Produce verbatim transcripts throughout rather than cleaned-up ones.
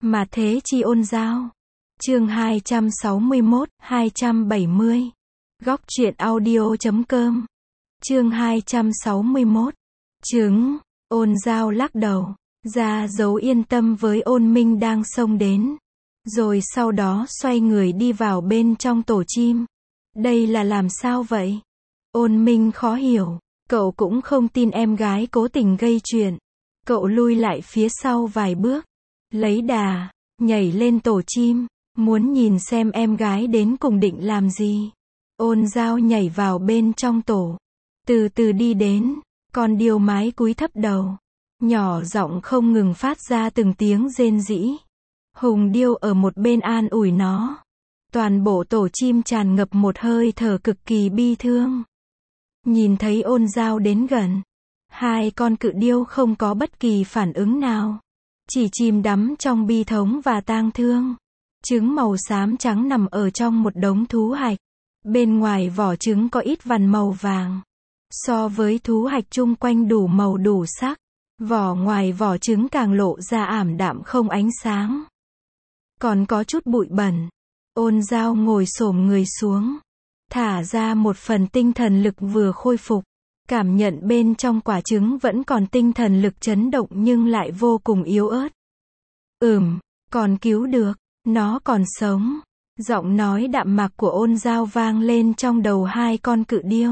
Mà thế chi ôn giao. Chương hai trăm sáu mươi mốt, hai trăm bảy mươi. Góc truyện audio chấm com. Chương hai trăm sáu mươi mốt. Trứng. Ôn giao lắc đầu, ra dấu yên tâm với ôn minh đang xông đến. Rồi sau đó xoay người đi vào bên trong tổ chim. Đây là làm sao vậy? Ôn minh khó hiểu, cậu cũng không tin em gái cố tình gây chuyện. Cậu lui lại phía sau vài bước, lấy đà, nhảy lên tổ chim, muốn nhìn xem em gái đến cùng định làm gì. Ôn giao nhảy vào bên trong tổ, từ từ đi đến, con điêu mái cúi thấp đầu, nhỏ giọng không ngừng phát ra từng tiếng rên rỉ. Hùng điêu ở một bên an ủi nó. Toàn bộ tổ chim tràn ngập một hơi thở cực kỳ bi thương. Nhìn thấy ôn giao đến gần, hai con cự điêu không có bất kỳ phản ứng nào, chỉ chìm đắm trong bi thống và tang thương. Trứng màu xám trắng nằm ở trong một đống thú hạch. Bên ngoài vỏ trứng có ít vằn màu vàng. So với thú hạch chung quanh đủ màu đủ sắc, vỏ ngoài vỏ trứng càng lộ ra ảm đạm không ánh sáng. Còn có chút bụi bẩn. Ôn giao ngồi xổm người xuống, thả ra một phần tinh thần lực vừa khôi phục. Cảm nhận bên trong quả trứng vẫn còn tinh thần lực chấn động nhưng lại vô cùng yếu ớt. Ừm, còn cứu được, nó còn sống. Giọng nói đạm mạc của ôn giao vang lên trong đầu hai con cự điêu.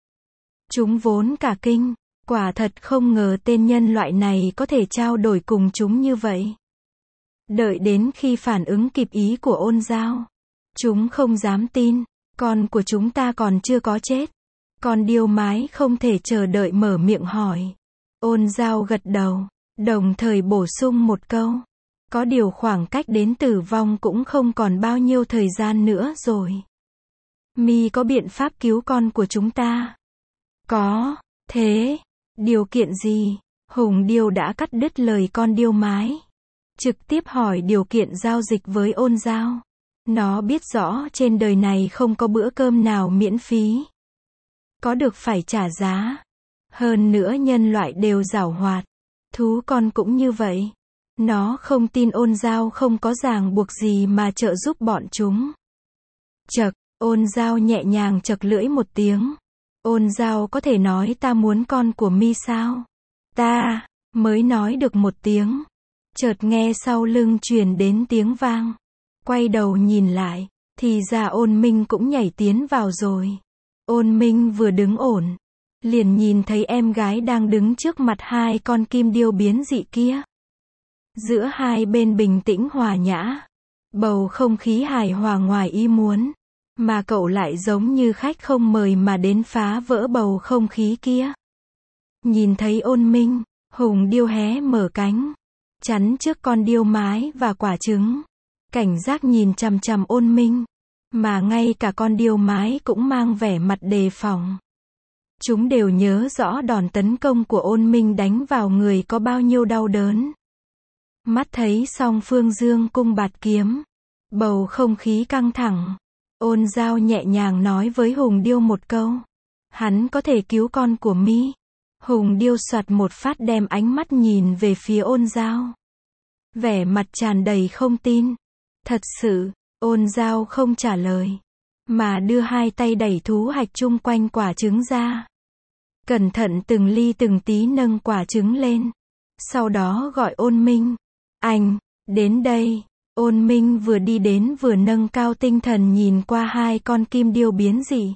Chúng vốn cả kinh, quả thật không ngờ tên nhân loại này có thể trao đổi cùng chúng như vậy. Đợi đến khi phản ứng kịp ý của ôn giao, chúng không dám tin, con của chúng ta còn chưa có chết. Con điêu mái không thể chờ đợi mở miệng hỏi. Ôn giao gật đầu, đồng thời bổ sung một câu. Có điều khoảng cách đến tử vong cũng không còn bao nhiêu thời gian nữa rồi. Mi có biện pháp cứu con của chúng ta? Có. Thế, điều kiện gì? Hùng điêu đã cắt đứt lời con điêu mái, trực tiếp hỏi điều kiện giao dịch với ôn giao. Nó biết rõ trên đời này không có bữa cơm nào miễn phí. Có được phải trả giá. Hơn nữa nhân loại đều giảo hoạt. Thú con cũng như vậy. Nó không tin ôn giao không có ràng buộc gì mà trợ giúp bọn chúng. Chậc, ôn giao nhẹ nhàng chậc lưỡi một tiếng. Ôn giao có thể nói ta muốn con của mi sao? Ta, mới nói được một tiếng. Chợt nghe sau lưng truyền đến tiếng vang. Quay đầu nhìn lại, thì ra ôn minh cũng nhảy tiến vào rồi. Ôn minh vừa đứng ổn, liền nhìn thấy em gái đang đứng trước mặt hai con kim điêu biến dị kia. Giữa hai bên bình tĩnh hòa nhã, bầu không khí hài hòa ngoài ý muốn, mà cậu lại giống như khách không mời mà đến phá vỡ bầu không khí kia. Nhìn thấy ôn minh, hùng điêu hé mở cánh, chắn trước con điêu mái và quả trứng, cảnh giác nhìn chằm chằm ôn minh, mà ngay cả con điêu mái cũng mang vẻ mặt đề phòng. Chúng đều nhớ rõ đòn tấn công của ôn minh đánh vào người có bao nhiêu đau đớn. Mắt thấy song phương dương cung bạt kiếm, bầu không khí căng thẳng. Ôn giao nhẹ nhàng nói với Hùng điêu một câu. Hắn có thể cứu con của mi. Hùng điêu soạt một phát đem ánh mắt nhìn về phía ôn giao. Vẻ mặt tràn đầy không tin. Thật sự, ôn giao không trả lời, mà đưa hai tay đẩy thú hạch chung quanh quả trứng ra. Cẩn thận từng ly từng tí nâng quả trứng lên. Sau đó gọi ôn minh. Anh, đến đây. Ôn minh vừa đi đến vừa nâng cao tinh thần nhìn qua hai con kim điêu biến dị.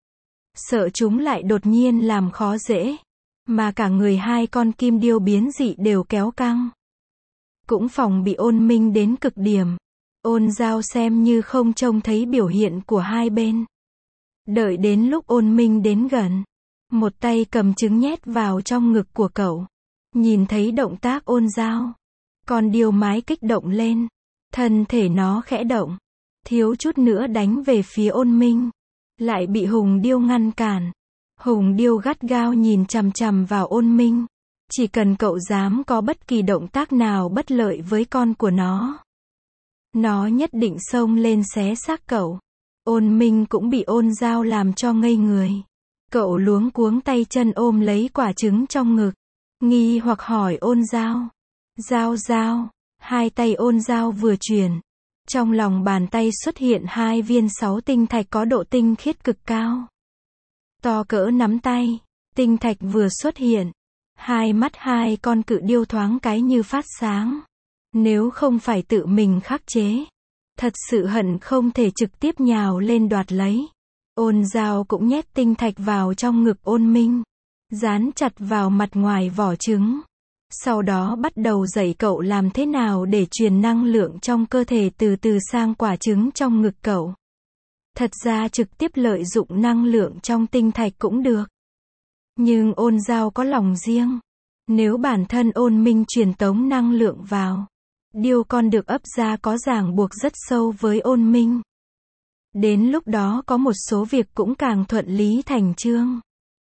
Sợ chúng lại đột nhiên làm khó dễ. Mà cả người hai con kim điêu biến dị đều kéo căng. Cũng phòng bị ôn minh đến cực điểm. Ôn giao xem như không trông thấy biểu hiện của hai bên. Đợi đến lúc ôn minh đến gần, một tay cầm trứng nhét vào trong ngực của cậu. Nhìn thấy động tác ôn giao, con điêu mái kích động lên. Thân thể nó khẽ động, thiếu chút nữa đánh về phía ôn minh. Lại bị hùng điêu ngăn cản. Hùng điêu gắt gao nhìn chằm chằm vào ôn minh. Chỉ cần cậu dám có bất kỳ động tác nào bất lợi với con của nó, nó nhất định xông lên xé xác cậu. Ôn minh cũng bị ôn giao làm cho ngây người. Cậu luống cuống tay chân ôm lấy quả trứng trong ngực, nghi hoặc hỏi ôn giao. Giao giao, Hai tay ôn giao vừa chuyển. Trong lòng bàn tay xuất hiện hai viên sáu tinh thạch có độ tinh khiết cực cao. To cỡ nắm tay. Tinh thạch vừa xuất hiện. Hai mắt hai con cự điêu thoáng cái như phát sáng. Nếu không phải tự mình khắc chế. Thật sự hận không thể trực tiếp nhào lên đoạt lấy. Ôn giao cũng nhét tinh thạch vào trong ngực Ôn Minh. Dán chặt vào mặt ngoài vỏ trứng. Sau đó bắt đầu dạy cậu làm thế nào để truyền năng lượng trong cơ thể từ từ sang quả trứng trong ngực cậu. Thật ra trực tiếp lợi dụng năng lượng trong tinh thạch cũng được. Nhưng Ôn giao có lòng riêng. Nếu bản thân Ôn Minh truyền tống năng lượng vào, điêu con được ấp ra có ràng buộc rất sâu với Ôn Minh. Đến lúc đó có một số việc cũng càng thuận lý thành chương.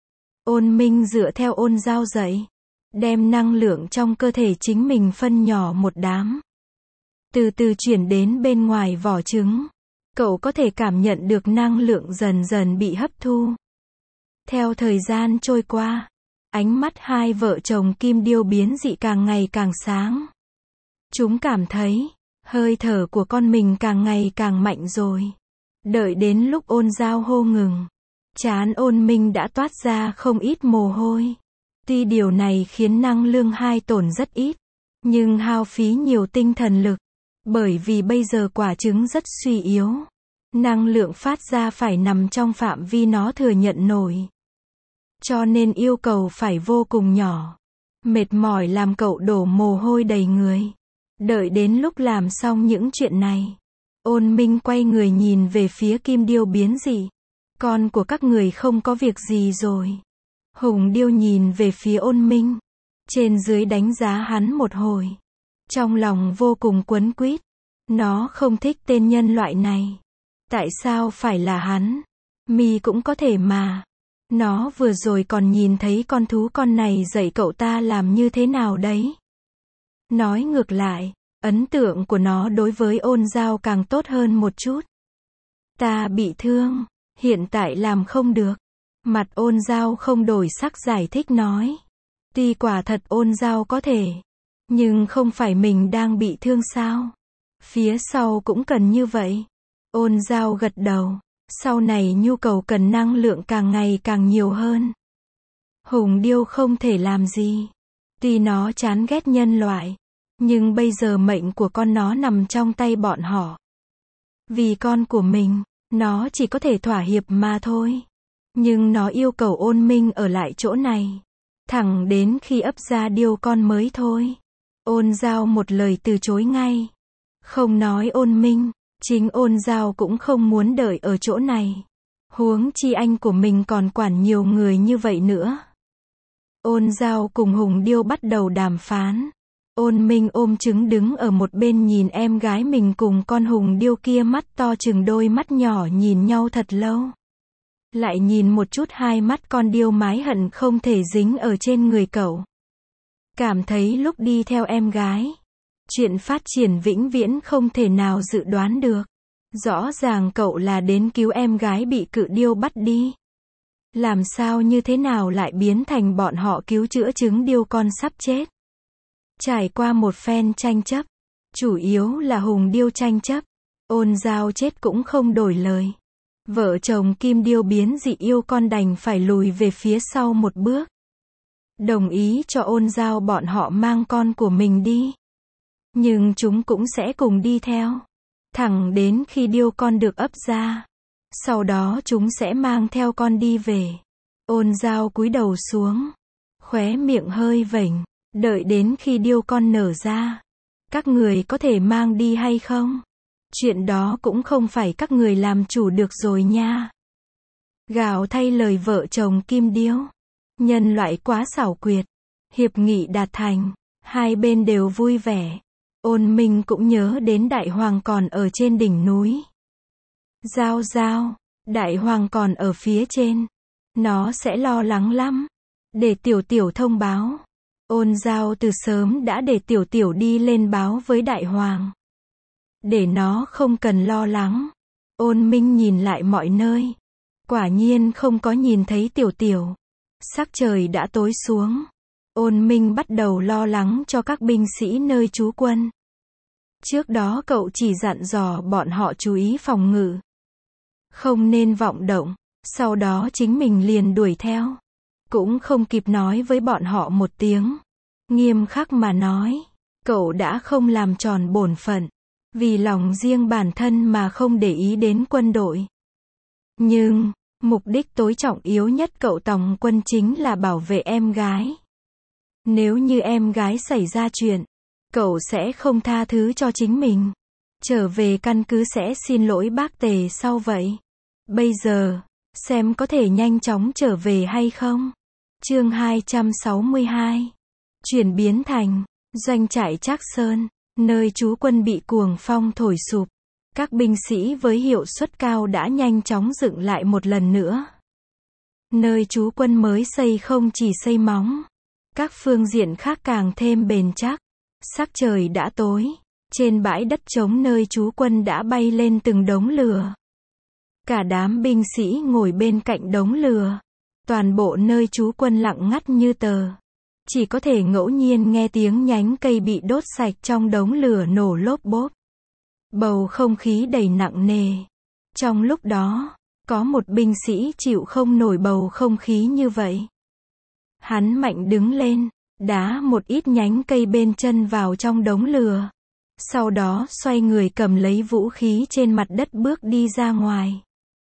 Ôn Minh dựa theo Ôn giao dạy. Đem năng lượng trong cơ thể chính mình phân nhỏ một đám. Từ từ chuyển đến bên ngoài vỏ trứng. Cậu có thể cảm nhận được năng lượng dần dần bị hấp thu. Theo thời gian trôi qua, ánh mắt hai vợ chồng kim điêu biến dị càng ngày càng sáng. Chúng cảm thấy, hơi thở của con mình càng ngày càng mạnh rồi. Đợi đến lúc Ôn giao hô ngừng. Trán Ôn Minh đã toát ra không ít mồ hôi. Tuy điều này khiến năng lượng hai tổn rất ít, nhưng hao phí nhiều tinh thần lực. Bởi vì bây giờ quả trứng rất suy yếu. Năng lượng phát ra phải nằm trong phạm vi nó thừa nhận nổi. Cho nên yêu cầu phải vô cùng nhỏ. Mệt mỏi làm cậu đổ mồ hôi đầy người. Đợi đến lúc làm xong những chuyện này, Ôn Minh quay người nhìn về phía kim điêu biến dị. Con của các người không có việc gì rồi. Hùng điêu nhìn về phía Ôn Minh. Trên dưới đánh giá hắn một hồi. Trong lòng vô cùng quấn quýt. Nó không thích tên nhân loại này. Tại sao phải là hắn? Mi cũng có thể mà. Nó vừa rồi còn nhìn thấy con thú con này dạy cậu ta làm như thế nào đấy. Nói ngược lại, ấn tượng của nó đối với Ôn giao càng tốt hơn một chút. Ta bị thương, hiện tại làm không được. Mặt Ôn giao không đổi sắc giải thích nói. Tuy quả thật Ôn giao có thể, nhưng không phải mình đang bị thương sao? Phía sau cũng cần như vậy. Ôn giao gật đầu. Sau này nhu cầu cần năng lượng càng ngày càng nhiều hơn. Hùng điêu không thể làm gì. Tuy nó chán ghét nhân loại, nhưng bây giờ mệnh của con nó nằm trong tay bọn họ. Vì con của mình, nó chỉ có thể thỏa hiệp mà thôi. Nhưng nó yêu cầu Ôn Minh ở lại chỗ này. Thẳng đến khi ấp ra điêu con mới thôi. Ôn giao một lời từ chối ngay. Không nói Ôn Minh, chính Ôn giao cũng không muốn đợi ở chỗ này. Huống chi anh của mình còn quản nhiều người như vậy nữa. Ôn giao cùng Hùng điêu bắt đầu đàm phán. Ôn Minh ôm trứng đứng ở một bên nhìn em gái mình cùng con Hùng điêu kia mắt to chừng đôi mắt nhỏ nhìn nhau thật lâu. Lại nhìn một chút hai mắt con điêu mái hận không thể dính ở trên người cậu. Cảm thấy lúc đi theo em gái, chuyện phát triển vĩnh viễn không thể nào dự đoán được. Rõ ràng cậu là đến cứu em gái bị cự điêu bắt đi. Làm sao như thế nào lại biến thành bọn họ cứu chữa trứng điêu con sắp chết. Trải qua một phen tranh chấp, chủ yếu là Hùng điêu tranh chấp, Ôn giao chết cũng không đổi lời. Vợ chồng kim điêu biến dị yêu con đành phải lùi về phía sau một bước. Đồng ý cho Ôn giao bọn họ mang con của mình đi. Nhưng chúng cũng sẽ cùng đi theo. Thẳng đến khi điêu con được ấp ra. Sau đó chúng sẽ mang theo con đi về. Ôn giao cúi đầu xuống. Khóe miệng hơi vểnh. Đợi đến khi điêu con nở ra. Các người có thể mang đi hay không? Chuyện đó cũng không phải các người làm chủ được rồi nha. Gào thay lời vợ chồng kim điêu. Nhân loại quá xảo quyệt. Hiệp nghị đạt thành. Hai bên đều vui vẻ. Ôn Minh cũng nhớ đến Đại Hoàng còn ở trên đỉnh núi. Giao giao, Đại Hoàng còn ở phía trên. Nó sẽ lo lắng lắm. Để Tiểu Tiểu thông báo. Ôn giao từ sớm đã để Tiểu Tiểu đi lên báo với Đại Hoàng. Để nó không cần lo lắng. Ôn Minh nhìn lại mọi nơi. Quả nhiên không có nhìn thấy Tiểu Tiểu. Sắc trời đã tối xuống. Ôn Minh bắt đầu lo lắng cho các binh sĩ nơi trú quân. Trước đó cậu chỉ dặn dò bọn họ chú ý phòng ngự, không nên vọng động, sau đó chính mình liền đuổi theo. Cũng không kịp nói với bọn họ một tiếng. Nghiêm khắc mà nói, cậu đã không làm tròn bổn phận, vì lòng riêng bản thân mà không để ý đến quân đội. Nhưng, mục đích tối trọng yếu nhất cậu tòng quân chính là bảo vệ em gái. Nếu như em gái xảy ra chuyện, cậu sẽ không tha thứ cho chính mình. Trở về căn cứ sẽ xin lỗi bác Tề sau vậy. Bây giờ, xem có thể nhanh chóng trở về hay không. Chương hai trăm sáu mươi hai. Chuyển biến thành doanh trại Trác Sơn, nơi trú quân bị cuồng phong thổi sụp. Các binh sĩ với hiệu suất cao đã nhanh chóng dựng lại một lần nữa. Nơi trú quân mới xây không chỉ xây móng, các phương diện khác càng thêm bền chắc. Sắc trời đã tối, trên bãi đất trống nơi trú quân đã bay lên từng đống lửa. Cả đám binh sĩ ngồi bên cạnh đống lửa. Toàn bộ nơi trú quân lặng ngắt như tờ. Chỉ có thể ngẫu nhiên nghe tiếng nhánh cây bị đốt sạch trong đống lửa nổ lốp bốp. Bầu không khí đầy nặng nề. Trong lúc đó, có một binh sĩ chịu không nổi bầu không khí như vậy. Hắn mạnh đứng lên, đá một ít nhánh cây bên chân vào trong đống lửa. Sau đó xoay người cầm lấy vũ khí trên mặt đất bước đi ra ngoài.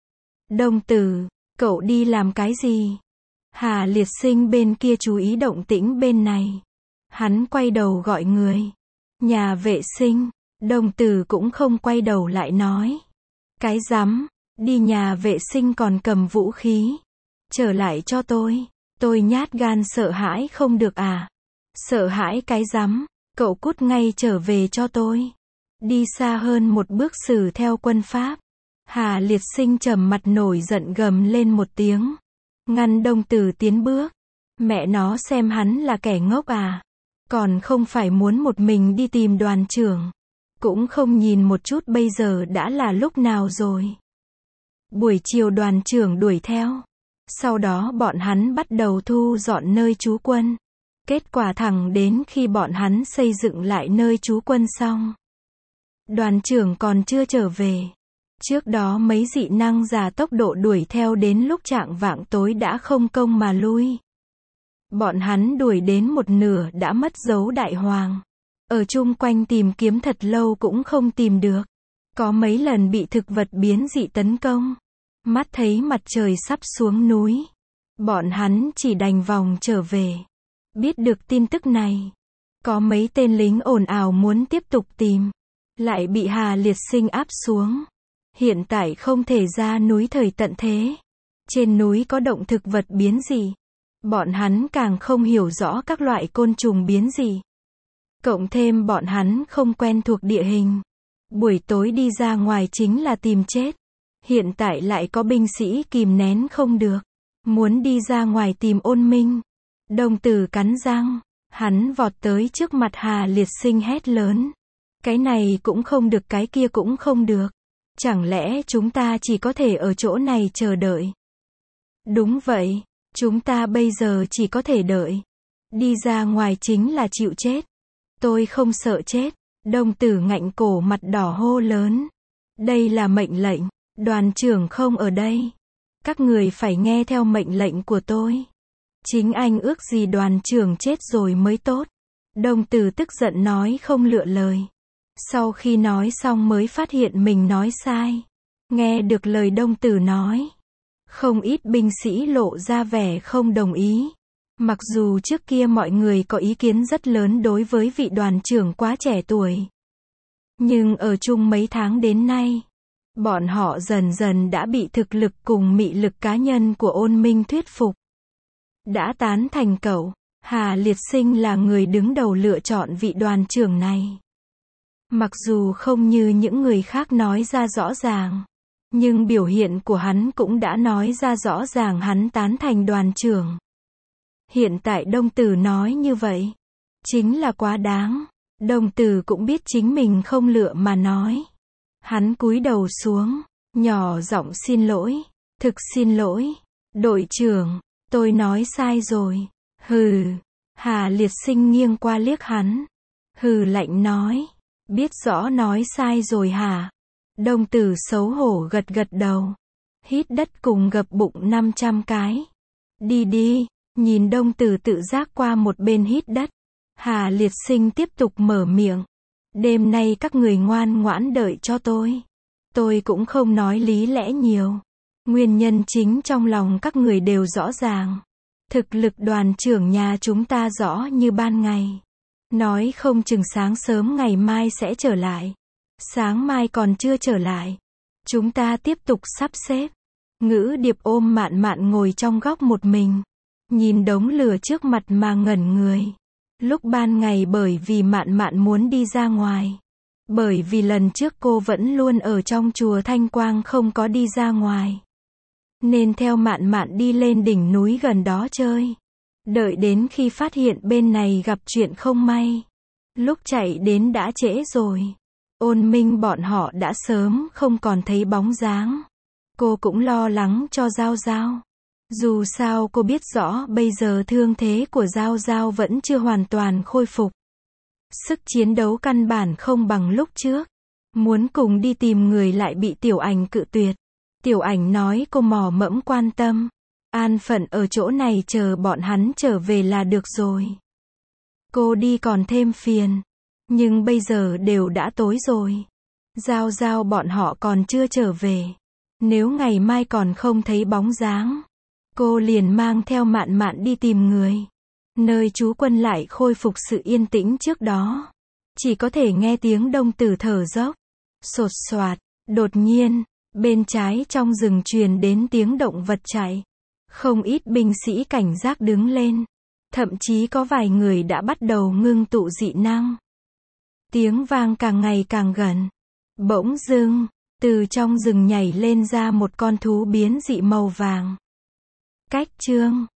Đông Tử, cậu đi làm cái gì? Hà Liệt Sinh bên kia chú ý động tĩnh bên này. Hắn quay đầu gọi người. Nhà vệ sinh. Đồng Tử cũng không quay đầu lại nói. Cái rắm, đi nhà vệ sinh còn cầm vũ khí. Trở lại cho tôi. Tôi nhát gan sợ hãi không được à? Sợ hãi cái rắm, cậu cút ngay trở về cho tôi. Đi xa hơn một bước xử theo quân pháp. Hà Liệt Sinh trầm mặt nổi giận gầm lên một tiếng. Ngăn Đông Tử tiến bước. Mẹ nó xem hắn là kẻ ngốc à? Còn không phải muốn một mình đi tìm đoàn trưởng. Cũng không nhìn một chút bây giờ đã là lúc nào rồi. Buổi chiều đoàn trưởng đuổi theo. Sau đó bọn hắn bắt đầu thu dọn nơi trú quân. Kết quả thẳng đến khi bọn hắn xây dựng lại nơi trú quân xong. Đoàn trưởng còn chưa trở về. Trước đó mấy dị năng giả tốc độ đuổi theo đến lúc chạng vạng tối đã không công mà lui. Bọn hắn đuổi đến một nửa đã mất dấu đại hoàng. Ở chung quanh tìm kiếm thật lâu cũng không tìm được. Có mấy lần bị thực vật biến dị tấn công. Mắt thấy mặt trời sắp xuống núi. Bọn hắn chỉ đành vòng trở về. Biết được tin tức này. Có mấy tên lính ồn ào muốn tiếp tục tìm. Lại bị Hà Liệt Sinh áp xuống. Hiện tại không thể ra núi thời tận thế. Trên núi có động thực vật biến dị. Bọn hắn càng không hiểu rõ các loại côn trùng biến dị. Cộng thêm bọn hắn không quen thuộc địa hình. Buổi tối đi ra ngoài chính là tìm chết. Hiện tại lại có binh sĩ kìm nén không được. Muốn đi ra ngoài tìm Ôn Minh. Đồng Tử cắn răng. Hắn vọt tới trước mặt Hà Liệt Sinh hét lớn. Cái này cũng không được, cái kia cũng không được. Chẳng lẽ chúng ta chỉ có thể ở chỗ này chờ đợi? Đúng vậy. Chúng ta bây giờ chỉ có thể đợi. Đi ra ngoài chính là chịu chết. Tôi không sợ chết. Đồng Tử ngạnh cổ mặt đỏ hô lớn. Đây là mệnh lệnh. Đoàn trưởng không ở đây. Các người phải nghe theo mệnh lệnh của tôi. Chính anh ước gì đoàn trưởng chết rồi mới tốt. Đồng Tử tức giận nói không lựa lời. Sau khi nói xong mới phát hiện mình nói sai. Nghe được lời Đồng Tử nói. Không ít binh sĩ lộ ra vẻ không đồng ý. Mặc dù trước kia mọi người có ý kiến rất lớn đối với vị đoàn trưởng quá trẻ tuổi. Nhưng ở chung mấy tháng đến nay. Bọn họ dần dần đã bị thực lực cùng mị lực cá nhân của Ôn Minh thuyết phục. Đã tán thành cậu. Hà Liệt Sinh là người đứng đầu lựa chọn vị đoàn trưởng này. Mặc dù không như những người khác nói ra rõ ràng. Nhưng biểu hiện của hắn cũng đã nói ra rõ ràng hắn tán thành đoàn trưởng. Hiện tại Đồng Tử nói như vậy. Chính là quá đáng. Đồng Tử cũng biết chính mình không lựa mà nói. Hắn cúi đầu xuống. Nhỏ giọng xin lỗi. Thực xin lỗi. Đội trưởng. Tôi nói sai rồi. Hừ. Hà Liệt Sinh nghiêng qua liếc hắn. Hừ lạnh nói. Biết rõ nói sai rồi hả? Đồng tử xấu hổ gật gật đầu. Hít đất cùng gập bụng năm trăm cái. Đi đi, nhìn đồng tử tự giác qua một bên hít đất. Hà Liệt Sinh tiếp tục mở miệng. Đêm nay các người ngoan ngoãn đợi cho tôi. Tôi cũng không nói lý lẽ nhiều. Nguyên nhân chính trong lòng các người đều rõ ràng. Thực lực đoàn trưởng nhà chúng ta rõ như ban ngày. Nói không chừng sáng sớm ngày mai sẽ trở lại. Sáng mai còn chưa trở lại. Chúng ta tiếp tục sắp xếp. Ngữ Điệp ôm Mạn Mạn ngồi trong góc một mình. Nhìn đống lửa trước mặt mà ngẩn người. Lúc ban ngày bởi vì Mạn Mạn muốn đi ra ngoài. Bởi vì lần trước cô vẫn luôn ở trong chùa Thanh Quang không có đi ra ngoài. Nên theo Mạn Mạn đi lên đỉnh núi gần đó chơi. Đợi đến khi phát hiện bên này gặp chuyện không may. Lúc chạy đến đã trễ rồi. Ôn Minh bọn họ đã sớm không còn thấy bóng dáng. Cô cũng lo lắng cho Giao Giao. Dù sao cô biết rõ bây giờ thương thế của Giao Giao vẫn chưa hoàn toàn khôi phục. Sức chiến đấu căn bản không bằng lúc trước. Muốn cùng đi tìm người lại bị Tiểu Ảnh cự tuyệt. Tiểu Ảnh nói cô mò mẫm quan tâm. An phận ở chỗ này chờ bọn hắn trở về là được rồi. Cô đi còn thêm phiền. Nhưng bây giờ đều đã tối rồi. Giao Giao bọn họ còn chưa trở về. Nếu ngày mai còn không thấy bóng dáng, cô liền mang theo Mạn Mạn đi tìm người. Nơi trú quân lại khôi phục sự yên tĩnh trước đó. Chỉ có thể nghe tiếng đồng tử thở dốc. Sột soạt, đột nhiên, bên trái trong rừng truyền đến tiếng động vật chạy. Không ít binh sĩ cảnh giác đứng lên. Thậm chí có vài người đã bắt đầu ngưng tụ dị năng. Tiếng vang càng ngày càng gần. Bỗng dưng, từ trong rừng nhảy lên ra một con thú biến dị màu vàng. Cách chương